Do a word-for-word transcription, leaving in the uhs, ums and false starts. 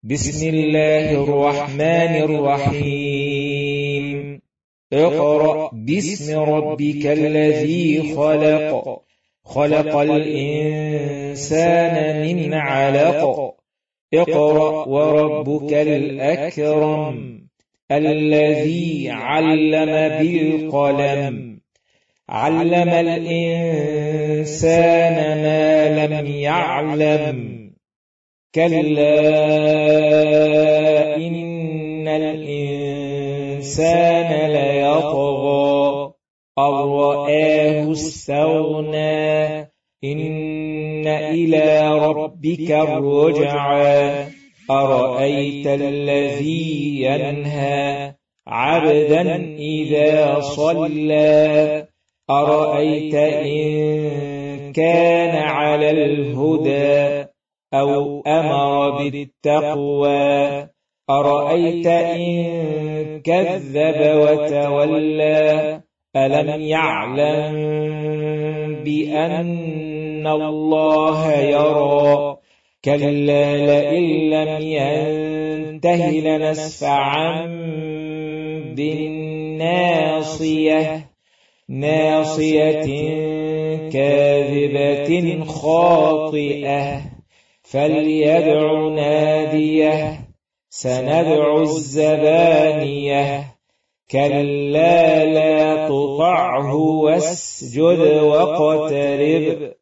بسم الله الرحمن الرحيم. اقرأ باسم ربك الذي خلق خلق الإنسان من علق. اقرأ وربك الأكرم الذي علم بالقلم علم الإنسان ما لم يعلم. كلا إن الإنسان ليطغى أن رآه استغنى إن إلى ربك الرجعى. أرأيت الذي ينهى عبدا إذا صلى أرأيت إن كان على الهدى أو أمر بالتقوى أرأيت إن كذب وتولى ألم يعلم بأن الله يرى. كلا لئن لم ينته لنسفعا بالناصية ناصية كاذبة خاطئة فليدع ناديه سندع الزبانية. كلا لا تطعه واسجد واقترب